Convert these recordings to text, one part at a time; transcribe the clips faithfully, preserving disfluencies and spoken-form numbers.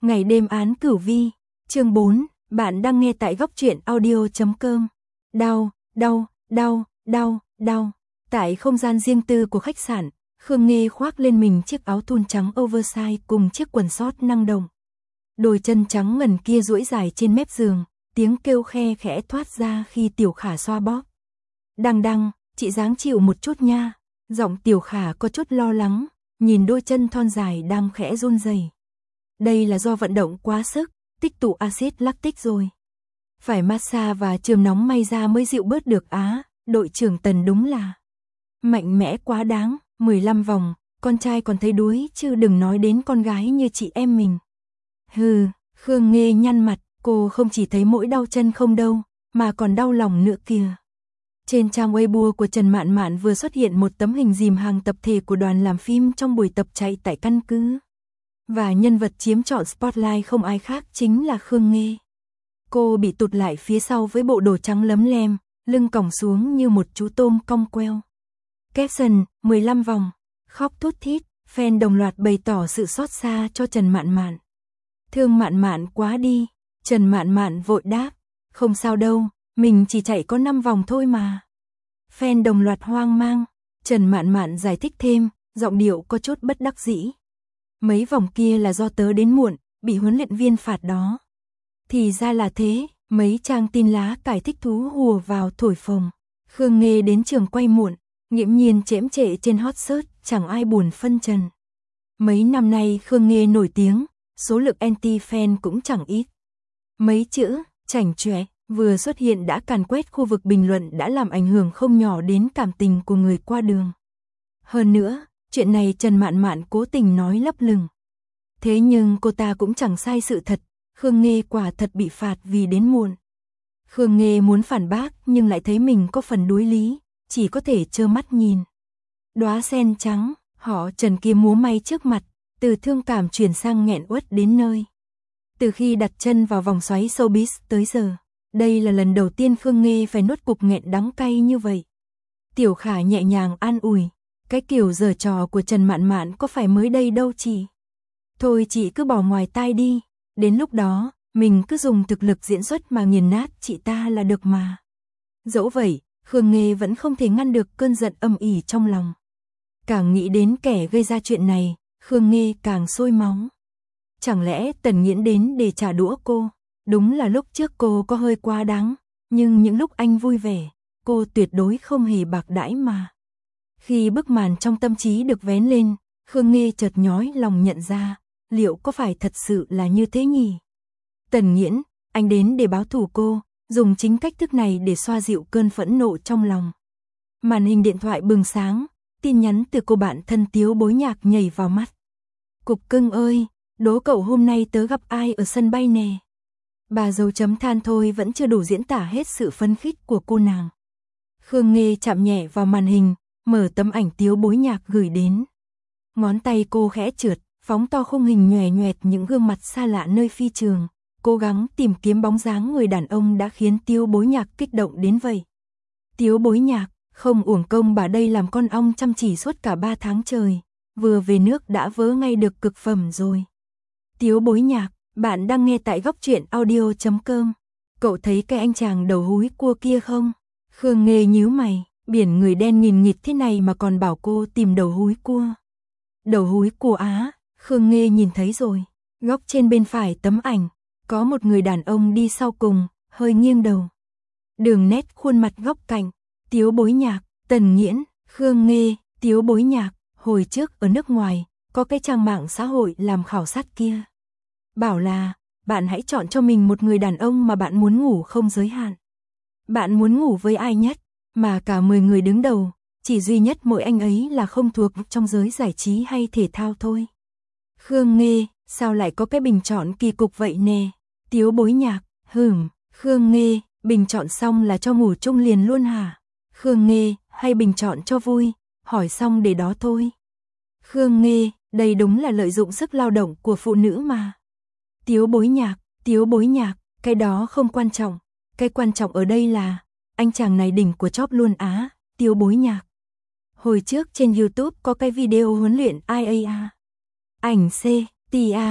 Ngày đêm án cửu vi, chương bốn, bạn đang nghe tại góc truyện audio chấm com. Đau, đau, đau, đau, đau. Tại không gian riêng tư của khách sạn, Khương Nghê khoác lên mình chiếc áo thun trắng oversize cùng chiếc quần sót năng động. Đôi chân trắng ngần kia duỗi dài trên mép giường, tiếng kêu khe khẽ thoát ra khi Tiểu Khả xoa bóp. Đăng đăng, chị dáng chịu một chút nha. Giọng Tiểu Khả có chút lo lắng, nhìn đôi chân thon dài đang khẽ run rẩy. Đây là do vận động quá sức, tích tụ axit lactic rồi. Phải massage và chườm nóng may ra mới dịu bớt được á, đội trưởng Tần đúng là mạnh mẽ quá đáng, mười lăm vòng, con trai còn thấy đuối chứ đừng nói đến con gái như chị em mình. Hừ, Khương Nghê nhăn mặt, cô không chỉ thấy mỗi đau chân không đâu, mà còn đau lòng nữa kìa. Trên trang Weibo của Trần Mạn Mạn vừa xuất hiện một tấm hình dìm hàng tập thể của đoàn làm phim trong buổi tập chạy tại căn cứ. Và nhân vật chiếm trọn spotlight không ai khác chính là Khương Nghê. Cô bị tụt lại phía sau với bộ đồ trắng lấm lem, lưng còng xuống như một chú tôm cong queo. Caption, mười lăm vòng, khóc thút thít, fan đồng loạt bày tỏ sự xót xa cho Trần Mạn Mạn. Thương Mạn Mạn quá đi, Trần Mạn Mạn vội đáp, không sao đâu, mình chỉ chạy có năm vòng thôi mà. Fan đồng loạt hoang mang, Trần Mạn Mạn giải thích thêm, giọng điệu có chút bất đắc dĩ. Mấy vòng kia là do tớ đến muộn, bị huấn luyện viên phạt đó. Thì ra là thế, mấy trang tin lá cải thích thú hùa vào thổi phồng. Khương Nghê đến trường quay muộn, nghiễm nhiên chễm trệ trên hot search, chẳng ai buồn phân trần. Mấy năm nay Khương Nghê nổi tiếng, số lượng anti-fan cũng chẳng ít. Mấy chữ, chảnh chọe, vừa xuất hiện đã càn quét khu vực bình luận đã làm ảnh hưởng không nhỏ đến cảm tình của người qua đường. Hơn nữa, chuyện này Trần Mạn Mạn cố tình nói lấp lửng. Thế nhưng cô ta cũng chẳng sai sự thật, Khương Nghê quả thật bị phạt vì đến muộn. Khương Nghê muốn phản bác nhưng lại thấy mình có phần đối lý, chỉ có thể trơ mắt nhìn. Đóa sen trắng, họ Trần kia múa may trước mặt, từ thương cảm chuyển sang nghẹn uất đến nơi. Từ khi đặt chân vào vòng xoáy showbiz tới giờ, đây là lần đầu tiên Khương Nghê phải nuốt cục nghẹn đắng cay như vậy. Tiểu Khả nhẹ nhàng an ủi, cái kiểu giở trò của Trần Mạn Mạn có phải mới đây đâu chị. Thôi chị cứ bỏ ngoài tai đi, đến lúc đó, mình cứ dùng thực lực diễn xuất mà nghiền nát chị ta là được mà. Dẫu vậy, Khương Nghê vẫn không thể ngăn được cơn giận âm ỉ trong lòng. Càng nghĩ đến kẻ gây ra chuyện này, Khương Nghê càng sôi máu. Chẳng lẽ Tần Nghiễn đến để trả đũa cô? Đúng là lúc trước cô có hơi quá đáng, nhưng những lúc anh vui vẻ, cô tuyệt đối không hề bạc đãi mà. Khi bức màn trong tâm trí được vén lên, Khương Nghê chợt nhói lòng nhận ra, liệu có phải thật sự là như thế nhỉ? Tần Nghiễn, anh đến để báo thù cô, dùng chính cách thức này để xoa dịu cơn phẫn nộ trong lòng. Màn hình điện thoại bừng sáng, tin nhắn từ cô bạn thân Tiếu Bối Nhạc nhảy vào mắt. Cục cưng ơi, đố cậu hôm nay tớ gặp ai ở sân bay nè. Bà dấu chấm than thôi vẫn chưa đủ diễn tả hết sự phấn khích của cô nàng. Khương Nghê chạm nhẹ vào màn hình, mở tấm ảnh Tiếu Bối Nhạc gửi đến. Ngón tay cô khẽ trượt, phóng to khung hình nhòe nhoẹt những gương mặt xa lạ nơi phi trường, cố gắng tìm kiếm bóng dáng người đàn ông đã khiến Tiếu Bối Nhạc kích động đến vậy. Tiếu Bối Nhạc, không uổng công bà đây làm con ong chăm chỉ suốt cả ba tháng trời, vừa về nước đã vớ ngay được cực phẩm rồi. Tiếu Bối Nhạc, bạn đang nghe tại góc truyện audio chấm com. Cậu thấy cái anh chàng đầu húi cua kia không? Khương Nghê nhíu mày, biển người đen nghìn nghịt thế này mà còn bảo cô tìm đầu húi cua. Đầu húi cua á, Khương Nghê nhìn thấy rồi. Góc trên bên phải tấm ảnh, có một người đàn ông đi sau cùng, hơi nghiêng đầu. Đường nét khuôn mặt góc cạnh, Tiếu Bối Nhạc, Tần Nghiễn, Khương Nghê, Tiếu Bối Nhạc, hồi trước ở nước ngoài, có cái trang mạng xã hội làm khảo sát kia. Bảo là, bạn hãy chọn cho mình một người đàn ông mà bạn muốn ngủ không giới hạn. Bạn muốn ngủ với ai nhất, mà cả mười người đứng đầu, chỉ duy nhất mỗi anh ấy là không thuộc trong giới giải trí hay thể thao thôi. Khương Nghê, sao lại có cái bình chọn kỳ cục vậy nè? Tiếu Bối Nhạc, hửm, Khương Nghê, bình chọn xong là cho ngủ chung liền luôn hả? Khương Nghê, hay bình chọn cho vui, hỏi xong để đó thôi. Khương Nghê, đây đúng là lợi dụng sức lao động của phụ nữ mà. Tiếu Bối Nhạc, Tiếu Bối Nhạc, cái đó không quan trọng, cái quan trọng ở đây là, anh chàng này đỉnh của chóp luôn á, Tiếu Bối Nhạc. Hồi trước trên YouTube có cái video huấn luyện i a a. Ảnh C, T A,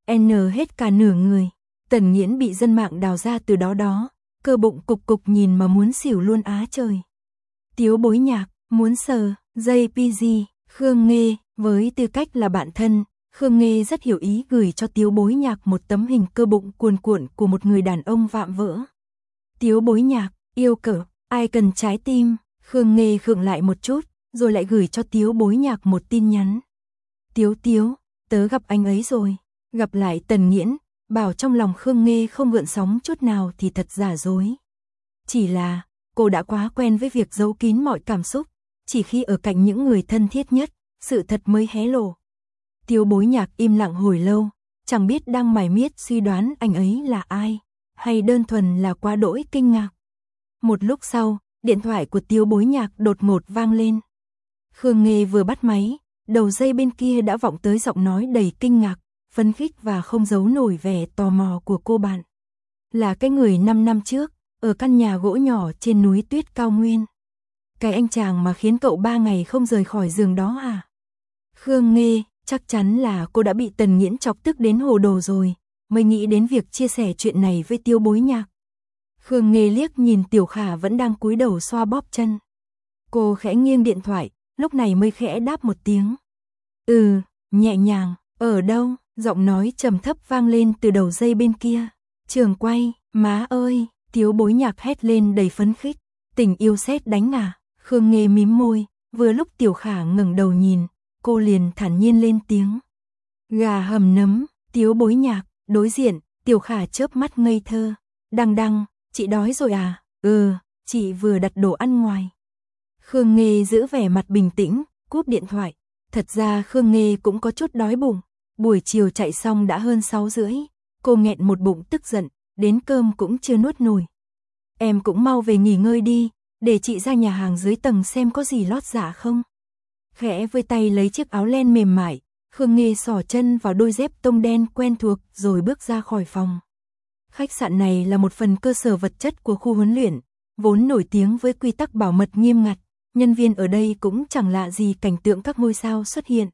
N hết cả nửa người. Tần Nghiễn bị dân mạng đào ra từ đó đó, cơ bụng cục cục nhìn mà muốn xỉu luôn á trời. Tiếu Bối Nhạc, muốn sờ, gi pê giê, Khương Nghê, với tư cách là bạn thân, Khương Nghê rất hiểu ý gửi cho Tiếu Bối Nhạc một tấm hình cơ bụng cuồn cuộn của một người đàn ông vạm vỡ. Tiếu Bối Nhạc, yêu cờ, ai cần trái tim, Khương Nghê khựng lại một chút, rồi lại gửi cho Tiếu Bối Nhạc một tin nhắn. Tiếu Tiếu, tớ gặp anh ấy rồi, gặp lại Tần Nghiễn, bảo trong lòng Khương Nghê không gợn sóng chút nào thì thật giả dối. Chỉ là, cô đã quá quen với việc giấu kín mọi cảm xúc, chỉ khi ở cạnh những người thân thiết nhất, sự thật mới hé lộ. Tiếu Bối Nhạc im lặng hồi lâu, chẳng biết đang mải miết suy đoán anh ấy là ai, hay đơn thuần là quá đỗi kinh ngạc. Một lúc sau, điện thoại của Tiếu Bối Nhạc đột ngột vang lên. Khương Nghê vừa bắt máy, đầu dây bên kia đã vọng tới giọng nói đầy kinh ngạc, phấn khích và không giấu nổi vẻ tò mò của cô bạn. Là cái người năm năm trước, ở căn nhà gỗ nhỏ trên núi tuyết cao nguyên. Cái anh chàng mà khiến cậu ba ngày không rời khỏi giường đó à? Khương Nghê, chắc chắn là cô đã bị Tần Nghiễn chọc tức đến hồ đồ rồi, mới nghĩ đến việc chia sẻ chuyện này với Tiếu Bối Nhạc. Khương Nghê liếc nhìn Tiểu Khả vẫn đang cúi đầu xoa bóp chân. Cô khẽ nghiêng điện thoại, lúc này mới khẽ đáp một tiếng. Ừ, nhẹ nhàng, ở đâu? Giọng nói trầm thấp vang lên từ đầu dây bên kia. Trường quay, má ơi, Tiếu Bối Nhạc hét lên đầy phấn khích. Tình yêu sét đánh à? Khương Nghê mím môi, vừa lúc Tiểu Khả ngẩng đầu nhìn, cô liền thản nhiên lên tiếng. Gà hầm nấm, Tiếu Bối Nhạc, đối diện, Tiểu Khả chớp mắt ngây thơ. Đăng đăng, chị đói rồi à? Ừ, chị vừa đặt đồ ăn ngoài. Khương Nghê giữ vẻ mặt bình tĩnh, cúp điện thoại. Thật ra Khương Nghê cũng có chút đói bụng. Buổi chiều chạy xong đã hơn sáu rưỡi, cô nghẹn một bụng tức giận, đến cơm cũng chưa nuốt nổi. Em cũng mau về nghỉ ngơi đi, để chị ra nhà hàng dưới tầng xem có gì lót dạ không. Khẽ với tay lấy chiếc áo len mềm mại, Khương Nghê xỏ chân vào đôi dép tông đen quen thuộc rồi bước ra khỏi phòng. Khách sạn này là một phần cơ sở vật chất của khu huấn luyện, vốn nổi tiếng với quy tắc bảo mật nghiêm ngặt, nhân viên ở đây cũng chẳng lạ gì cảnh tượng các ngôi sao xuất hiện.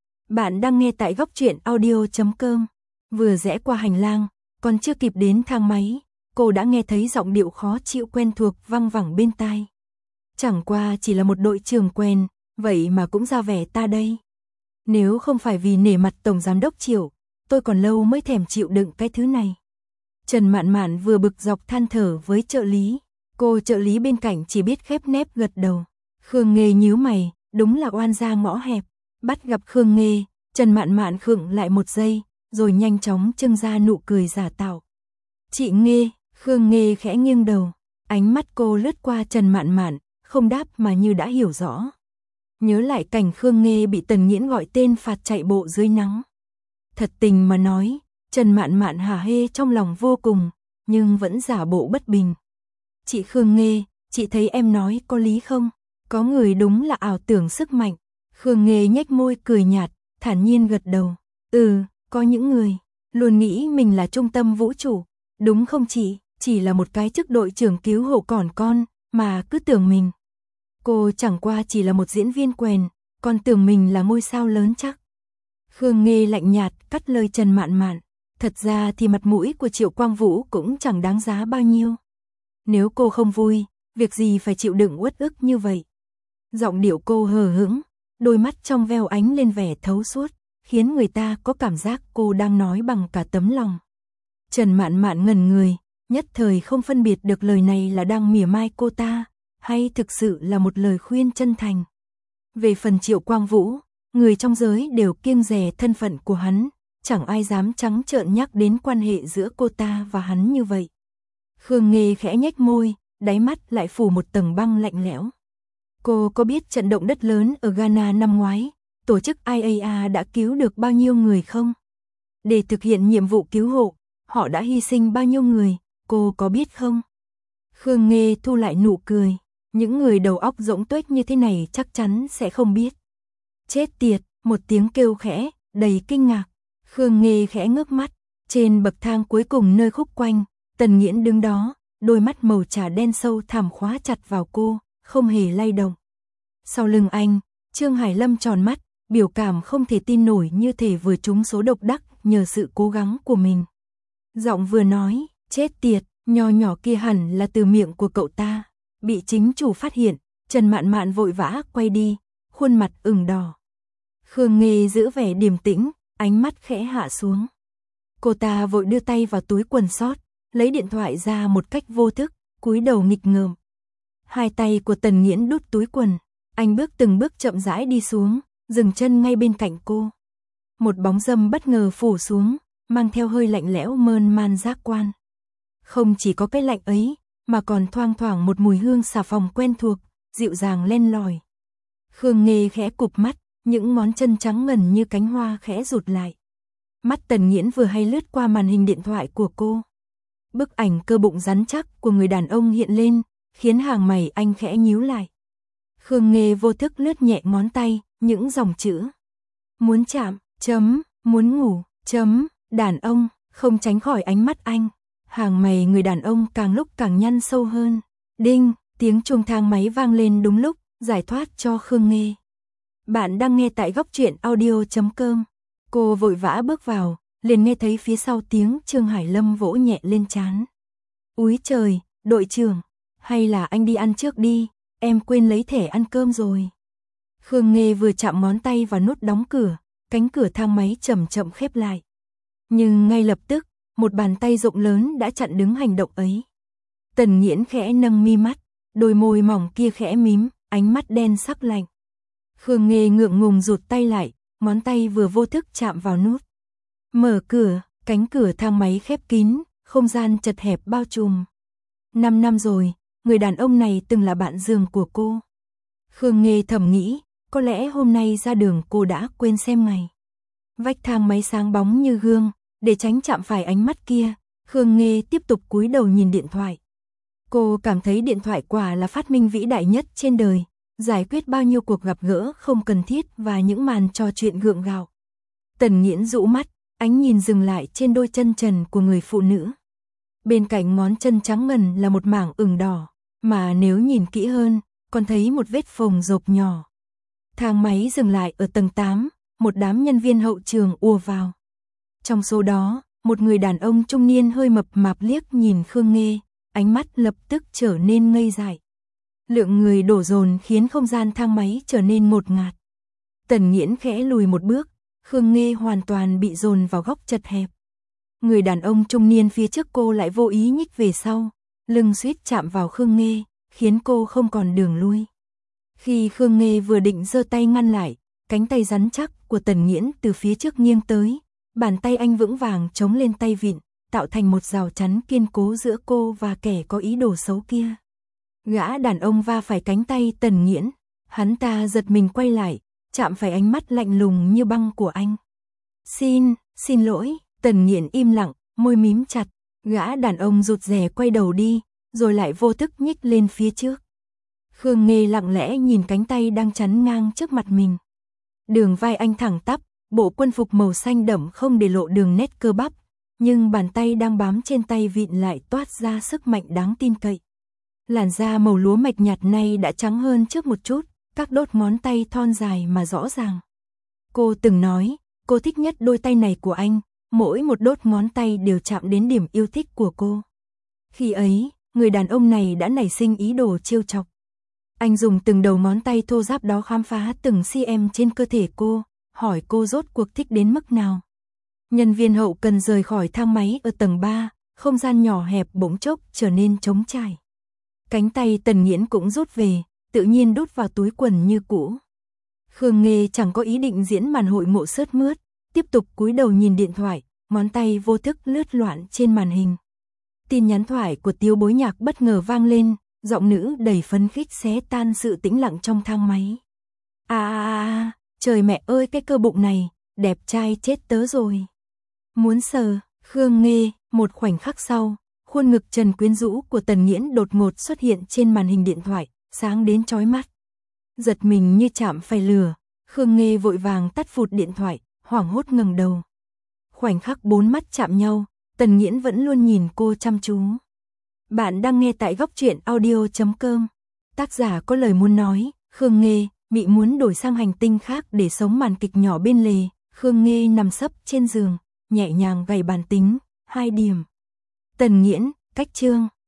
Bạn đang nghe tại góc truyện audio chấm com. Vừa rẽ qua hành lang, còn chưa kịp đến thang máy, cô đã nghe thấy giọng điệu khó chịu quen thuộc văng vẳng bên tai. Chẳng qua chỉ là một đội trưởng quen, vậy mà cũng ra vẻ ta đây. Nếu không phải vì nể mặt Tổng Giám đốc Triệu, tôi còn lâu mới thèm chịu đựng cái thứ này. Trần Mạn Mạn vừa bực dọc than thở với trợ lý, cô trợ lý bên cạnh chỉ biết khép nép gật đầu. Khương Nghê nhíu mày, đúng là oan gia ngõ hẹp. Bắt gặp Khương Nghê, Trần Mạn Mạn khựng lại một giây, rồi nhanh chóng trưng ra nụ cười giả tạo. Chị Nghê, Khương Nghê khẽ nghiêng đầu, ánh mắt cô lướt qua Trần Mạn Mạn, không đáp mà như đã hiểu rõ. Nhớ lại cảnh Khương Nghê bị Tần Nghiễn gọi tên phạt chạy bộ dưới nắng. Thật tình mà nói, Trần Mạn Mạn hả hê trong lòng vô cùng, nhưng vẫn giả bộ bất bình. Chị Khương Nghê, chị thấy em nói có lý không? Có người đúng là ảo tưởng sức mạnh. Khương Nghê nhếch môi cười nhạt, thản nhiên gật đầu. Ừ, có những người luôn nghĩ mình là trung tâm vũ trụ, đúng không chị? Chỉ là một cái chức đội trưởng cứu hộ còn con, mà cứ tưởng mình. Cô chẳng qua chỉ là một diễn viên quèn, còn tưởng mình là ngôi sao lớn chắc. Khương Nghê lạnh nhạt cắt lời Trần Mạn Mạn. Thật ra thì mặt mũi của Triệu Quang Vũ cũng chẳng đáng giá bao nhiêu. Nếu cô không vui, việc gì phải chịu đựng uất ức như vậy? Giọng điệu cô hờ hững, đôi mắt trong veo ánh lên vẻ thấu suốt, khiến người ta có cảm giác cô đang nói bằng cả tấm lòng. Trần Mạn Mạn ngẩn người, nhất thời không phân biệt được lời này là đang mỉa mai cô ta, hay thực sự là một lời khuyên chân thành. Về phần Triệu Quang Vũ, người trong giới đều kiêng dè thân phận của hắn, chẳng ai dám trắng trợn nhắc đến quan hệ giữa cô ta và hắn như vậy. Khương Nghê khẽ nhếch môi, đáy mắt lại phủ một tầng băng lạnh lẽo. Cô có biết trận động đất lớn ở Ghana năm ngoái, tổ chức I A A đã cứu được bao nhiêu người không? Để thực hiện nhiệm vụ cứu hộ, họ đã hy sinh bao nhiêu người, cô có biết không? Khương Nghê thu lại nụ cười, những người đầu óc rỗng tuếch như thế này chắc chắn sẽ không biết. Chết tiệt, một tiếng kêu khẽ, đầy kinh ngạc. Khương Nghê khẽ ngước mắt, trên bậc thang cuối cùng nơi khúc quanh, Tần Nghiễn đứng đó, đôi mắt màu trà đen sâu thẳm khóa chặt vào cô, không hề lay động. Sau lưng anh, Trương Hải Lâm tròn mắt, biểu cảm không thể tin nổi như thể vừa trúng số độc đắc nhờ sự cố gắng của mình. Giọng vừa nói, chết tiệt, nho nhỏ kia hẳn là từ miệng của cậu ta. Bị chính chủ phát hiện, Trần Mạn Mạn vội vã quay đi, khuôn mặt ửng đỏ. Khương Nghê giữ vẻ điềm tĩnh, ánh mắt khẽ hạ xuống. Cô ta vội đưa tay vào túi quần sót, lấy điện thoại ra một cách vô thức, cúi đầu nghịch ngợm. Hai tay của Tần Nghiễn đút túi quần, anh bước từng bước chậm rãi đi xuống, dừng chân ngay bên cạnh cô. Một bóng râm bất ngờ phủ xuống, mang theo hơi lạnh lẽo mơn man giác quan. Không chỉ có cái lạnh ấy, mà còn thoang thoảng một mùi hương xà phòng quen thuộc, dịu dàng len lỏi. Khương Nghê khẽ cụp mắt, những ngón chân trắng ngần như cánh hoa khẽ rụt lại. Mắt Tần Nghiễn vừa hay lướt qua màn hình điện thoại của cô. Bức ảnh cơ bụng rắn chắc của người đàn ông hiện lên, khiến hàng mày anh khẽ nhíu lại. Khương Nghê vô thức lướt nhẹ ngón tay, những dòng chữ. Muốn chạm, chấm, muốn ngủ, chấm, đàn ông, không tránh khỏi ánh mắt anh. Hàng mày người đàn ông càng lúc càng nhăn sâu hơn. Đinh, tiếng chuông thang máy vang lên đúng lúc, giải thoát cho Khương Nghê. Bạn đang nghe tại góc truyện audio chấm com. Cô vội vã bước vào, liền nghe thấy phía sau tiếng Trương Hải Lâm vỗ nhẹ lên trán. Úi trời, đội trưởng, hay là anh đi ăn trước đi, em quên lấy thẻ ăn cơm rồi. Khương Nghê vừa chạm ngón tay vào nút đóng cửa, cánh cửa thang máy chậm chậm khép lại. Nhưng ngay lập tức, một bàn tay rộng lớn đã chặn đứng hành động ấy. Tần Nghiễn khẽ nâng mi mắt, đôi môi mỏng kia khẽ mím, ánh mắt đen sắc lạnh. Khương Nghê ngượng ngùng rụt tay lại, ngón tay vừa vô thức chạm vào nút. Mở cửa, cánh cửa thang máy khép kín, không gian chật hẹp bao trùm. Năm năm rồi, người đàn ông này từng là bạn giường của cô. Khương Nghê thầm nghĩ, có lẽ hôm nay ra đường cô đã quên xem ngày. Vách thang máy sáng bóng như gương, để tránh chạm phải ánh mắt kia, Khương Nghê tiếp tục cúi đầu nhìn điện thoại. Cô cảm thấy điện thoại quả là phát minh vĩ đại nhất trên đời, giải quyết bao nhiêu cuộc gặp gỡ không cần thiết và những màn trò chuyện gượng gạo. Tần Nghiễn rũ mắt, ánh nhìn dừng lại trên đôi chân trần của người phụ nữ. Bên cạnh ngón chân trắng ngần là một mảng ửng đỏ, mà nếu nhìn kỹ hơn, còn thấy một vết phồng rộp nhỏ. Thang máy dừng lại ở tầng tám, một đám nhân viên hậu trường ùa vào. Trong số đó, một người đàn ông trung niên hơi mập mạp liếc nhìn Khương Nghê, ánh mắt lập tức trở nên ngây dại. Lượng người đổ dồn khiến không gian thang máy trở nên ngột ngạt. Tần Nghiễn khẽ lùi một bước, Khương Nghê hoàn toàn bị dồn vào góc chật hẹp. Người đàn ông trung niên phía trước cô lại vô ý nhích về sau, lưng suýt chạm vào Khương Nghê, khiến cô không còn đường lui. Khi Khương Nghê vừa định giơ tay ngăn lại, cánh tay rắn chắc của Tần Nghiễn từ phía trước nghiêng tới, bàn tay anh vững vàng chống lên tay vịn, tạo thành một rào chắn kiên cố giữa cô và kẻ có ý đồ xấu kia. Gã đàn ông va phải cánh tay Tần Nghiễn, hắn ta giật mình quay lại, chạm phải ánh mắt lạnh lùng như băng của anh. Xin, xin lỗi, Tần Nghiễn im lặng, môi mím chặt, gã đàn ông rụt rè quay đầu đi, rồi lại vô thức nhích lên phía trước. Khương Nghê lặng lẽ nhìn cánh tay đang chắn ngang trước mặt mình. Đường vai anh thẳng tắp, bộ quân phục màu xanh đậm không để lộ đường nét cơ bắp, nhưng bàn tay đang bám trên tay vịn lại toát ra sức mạnh đáng tin cậy. Làn da màu lúa mạch nhạt nay đã trắng hơn trước một chút, các đốt ngón tay thon dài mà rõ ràng. Cô từng nói, cô thích nhất đôi tay này của anh, mỗi một đốt ngón tay đều chạm đến điểm yêu thích của cô. Khi ấy, người đàn ông này đã nảy sinh ý đồ trêu chọc. Anh dùng từng đầu ngón tay thô ráp đó khám phá từng cm trên cơ thể cô, hỏi cô rốt cuộc thích đến mức nào. Nhân viên hậu cần rời khỏi thang máy ở tầng ba, không gian nhỏ hẹp bỗng chốc trở nên trống trải. Cánh tay Tần Nghiễn cũng rút về, tự nhiên đút vào túi quần như cũ. Khương Nghê chẳng có ý định diễn màn hội ngộ sướt mướt, tiếp tục cúi đầu nhìn điện thoại, ngón tay vô thức lướt loạn trên màn hình. Tin nhắn thoại của Tiêu Bối Nhạc bất ngờ vang lên, giọng nữ đầy phấn khích xé tan sự tĩnh lặng trong thang máy. À à à, trời mẹ ơi cái cơ bụng này, đẹp trai chết tớ rồi. Muốn sờ, Khương Nghê, một khoảnh khắc sau, khuôn ngực trần quyến rũ của Tần Nghiễn đột ngột xuất hiện trên màn hình điện thoại, sáng đến chói mắt. Giật mình như chạm phải lửa, Khương Nghê vội vàng tắt phụt điện thoại, hoảng hốt ngẩng đầu. Khoảnh khắc bốn mắt chạm nhau, Tần Nghiễn vẫn luôn nhìn cô chăm chú. Bạn đang nghe tại góc truyện audio chấm com. Tác giả có lời muốn nói, Khương Nghê, Mị muốn đổi sang hành tinh khác để sống màn kịch nhỏ bên lề. Khương Nghê nằm sấp trên giường, nhẹ nhàng gảy bàn tính, hai điểm. Tần Nghiễn, cách chương.